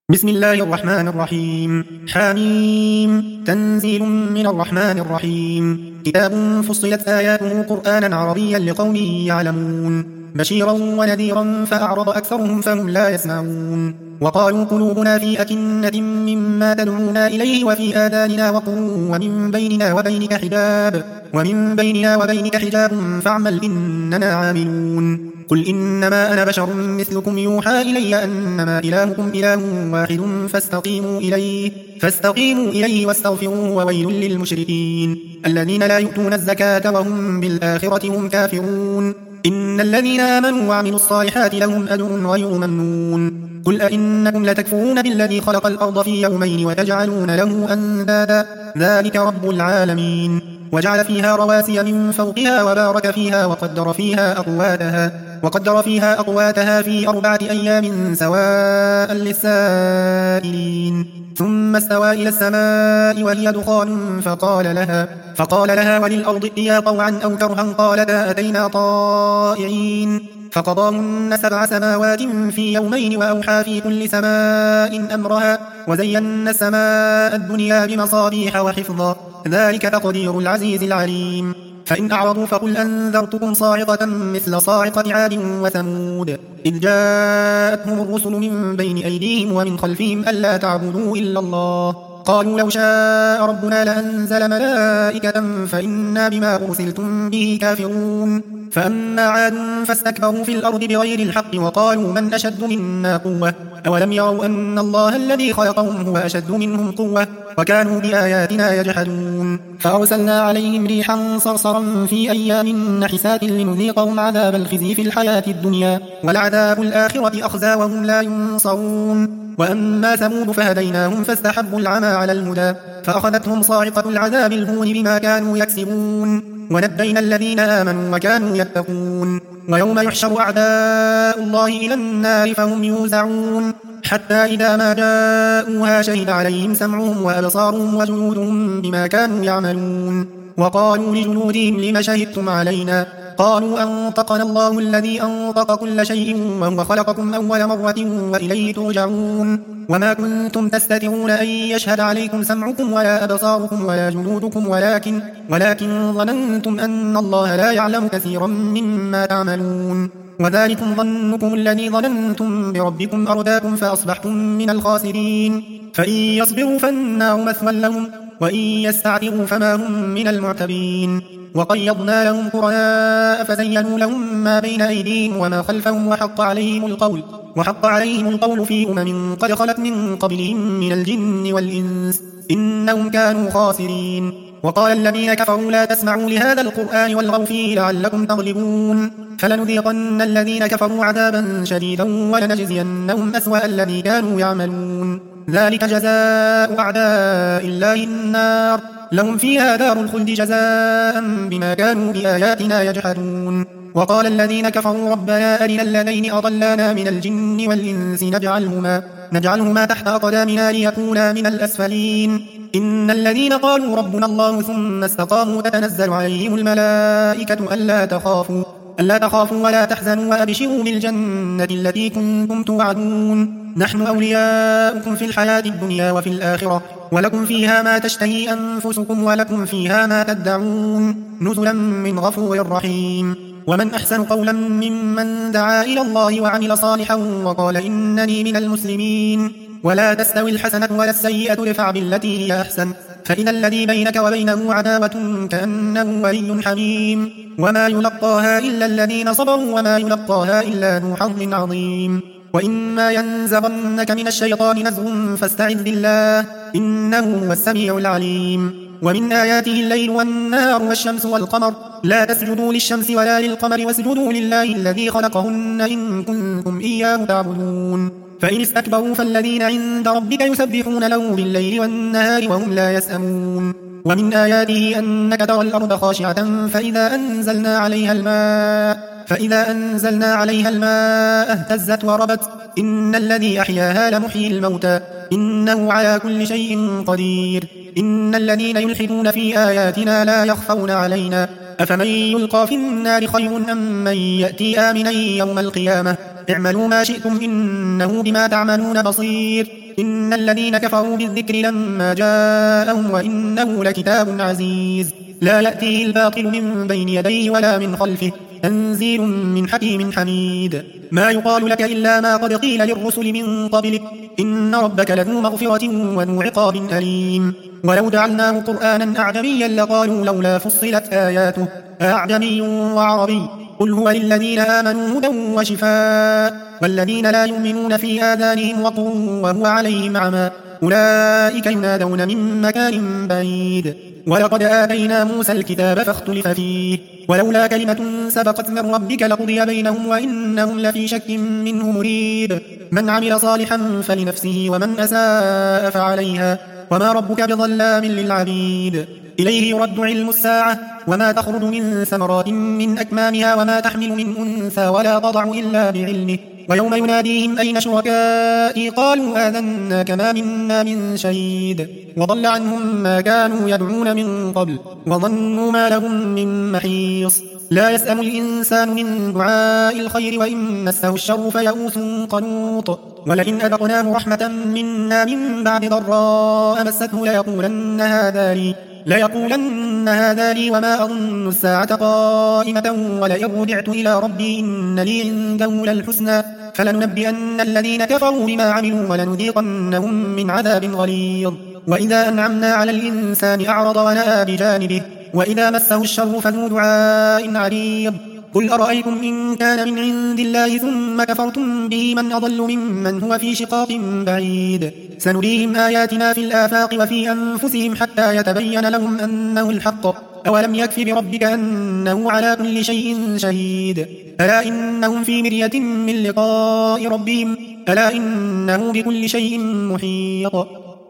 بسم الله الرحمن الرحيم. حميم. تنزيل من الرحمن الرحيم. كتاب فصلت آياته قرآنا عربيا لقوم يعلمون، بشيرا ونذيرا فأعرض أكثرهم فهم لا يسمعون. وقالوا قلوبنا في أكنة مما تدعونا إليه وفي آذاننا وقر ومن بيننا وبينك حجاب فاعمل إننا عاملون. قل إنما أنا بشر مثلكم يوحى إلي أنما إلهكم إله واحد فاستقيموا إليه واستغفروه وويل للمشركين الذين لا يؤتون الزكاة وهم بالآخرة هم كافرون. إن الذين آمنوا وعملوا الصالحات لهم أجر غير ممنون. قل أئنكم لتكفرون بالذي خلق الأرض في يومين وتجعلون له أندادا ذلك رب العالمين. وجعل فيها رواسي من فوقها وبارك فيها وقدر فيها أقواتها في 4 أيام سواء للسائلين. ثم استوى إلى السماء وهي دخان فقال لها وللأرض ائتيا طوعا أو كرها قالتا أتينا طائعين. فقضاهن 7 سماوات في يومين وأوحى في كل سماء أمرها وزينا السماء الدنيا بمصابيح وحفظا ذلك تقدير العزيز العليم. فإن أعرضوا فقل أنذرتكم صاعقة مثل صاعقة عاد وثمود إذ جاءتهم الرسل من بين أيديهم ومن خلفهم ألا تعبدوا إلا الله قالوا لو شاء ربنا لأنزل ملائكة فإنا بما أرسلتم به كافرون. فأما عاد فاستكبروا في الأرض بغير الحق وقالوا من أشد منا قوة أولم يروا أن الله الذي خلقهم هو أشد منهم قوة وكانوا بآياتنا يجحدون. فأرسلنا عليهم ريحا صرصرا في أيام نحسات لنذيقهم عذاب الخزي في الحياة الدنيا ولعذاب الآخرة أخزى وهم لا ينصرون. وأما ثمود فهديناهم فاستحبوا العمى على الهدى فأخذتهم صاعقة العذاب الهون بما كانوا يكسبون. ونجينا الذين آمنوا وكانوا يتقون. ويوم يحشر أعداء الله إلى النار فهم يوزعون حتى إذا ما جاءوها شهد عليهم سمعهم وأبصارهم وجلودهم بما كانوا يعملون. وقالوا لجلودهم لم شهدتم علينا قالوا أنطقنا الله الذي أنطق كل شيء وهو خلقكم أول مرة وإليه ترجعون. وما كنتم تستترون أن يشهد عليكم سمعكم ولا أبصاركم ولا جلودكم ولكن ظننتم أن الله لا يعلم كثيرا مما تعملون. وذلكم ظنكم الذي ظننتم بربكم أرداكم فأصبحتم من الخاسرين. فإن يصبروا فالنار مثوى لهم وإن يستعتبوا فما هم من المعتبين. وقيضنا لهم قرناء فزينوا لهم ما بين أيديهم وما خلفهم وحق عليهم القول في قد خلت من قبلهم من الجن والإنس إنهم كانوا خاسرين. وقال الذين كفروا لا تسمعوا لهذا القرآن والغوا فيه لعلكم تغلبون. فلنذيقن الذين كفروا عذابا شديدا ولنجزينهم أسوأ الذي كانوا يعملون. ذلك جزاء أعداء الله النار لهم فيها دار الخلد جزاء بما كانوا بآياتنا يجحدون. وقال الذين كفروا ربنا أرنا الذين أضلانا من الجن والإنس نجعلهما تحت أقدامنا ليكونا من الأسفلين. إن الذين قالوا ربنا الله ثم استقاموا تتنزل عليهم الملائكة ألا تخافوا ولا تحزنوا وأبشروا بالجنة التي كنتم توعدون نحن أولياؤكم في الحياة الدنيا وفي الآخرة ولكم فيها ما تشتهي أنفسكم ولكم فيها ما تدعون نزلا من غفور رحيم. ومن أحسن قولا ممن دعا إلى الله وعمل صالحا وقال إنني من المسلمين. ولا تستوي الحسنة ولا السيئة ادفع بالتي هي أحسن فإذا الذي بينك وبينه عداوة كأنه ولي حميم. وما يلقاها إلا الذين صبروا وما يلقاها إلا ذو حظ عظيم. وإما ينزغنك من الشيطان نزغ فاستعذ بالله إنه هو السميع العليم. ومن آياته الليل والنهار والشمس والقمر لا تسجدوا للشمس ولا للقمر واسجدوا لله الذي خلقهن إن كنتم إياه تعبدون. فإن استكبروا فالذين عند ربك يسبحون له بالليل والنهار وهم لا يسأمون. ومن آياته أنك ترى الأرض خاشعة فإذا أنزلنا عليها الماء اهتزت وربت إن الذي أحياها لمحيي الموتى إنه على كل شيء قدير. إن الذين يلحدون في آياتنا لا يخفون علينا أفمن يلقى في النار خير أم من يأتي آمنا يوم القيامة اعملوا ما شئتم إنه بما تعملون بصير إن الذين كفروا بالذكر لما جاءهم وإنه لكتاب عزيز لا يأتيه الباطل من بين يديه ولا من خلفه تنزيل من حكيم حميد ما يقال لك إلا ما قد قيل للرسل من قبلك إن ربك لذو مغفرة وذو عقاب أليم ولو جعلناه قرآنا أعجميا لقالوا لولا فصلت آياته أعجمي وعربي قل هو للذين آمنوا هدى وشفاء والذين لا يؤمنون في آذانهم وقر وهو عليهم عمى أولئك ينادون من مكان بعيد ولقد آتينا موسى الكتاب فاختلف فيه ولولا كلمة سبقت من ربك لقضي بينهم وإنهم لفي شك منه مريب من عمل صالحا فلنفسه ومن أساء فعليها وما ربك بظلام للعبيد إليه يرد علم الساعة وما تخرج من ثمرات من أكمامها وما تحمل من أنثى ولا تضع إلا بعلمه ويوم يناديهم أين شركائي قالوا آذناك ما منا من شهيد وضل عنهم ما كانوا يدعون من قبل وظنوا ما لهم من محيص لا يسأم الإنسان من دعاء الخير وإن مسه الشر فيئوس قنوط ولئن أذقناه رحمة منا من بعد ضراء مسته ليقولن هذا لي وما أظن الساعة قائمة ولئن رجعت إلى ربي إن لي عنده للحسنى فلننبئن الذين كفروا بما عملوا ولنذيقنهم من عذاب غليظ وإذا أنعمنا على الإنسان أعرض ونأى بجانبه وإذا مسه الشر فذو دعاء عريض قل أرأيتم إن كان من عند الله ثم كفرتم به من أضل ممن هو في شقاق بعيد سنريهم آياتنا في الآفاق وفي أنفسهم حتى يتبين لهم أنه الحق أولم يكف بربك أنه على كل شيء شهيد ألا إنهم في مرية من لقاء ربهم ألا إنه بكل شيء محيط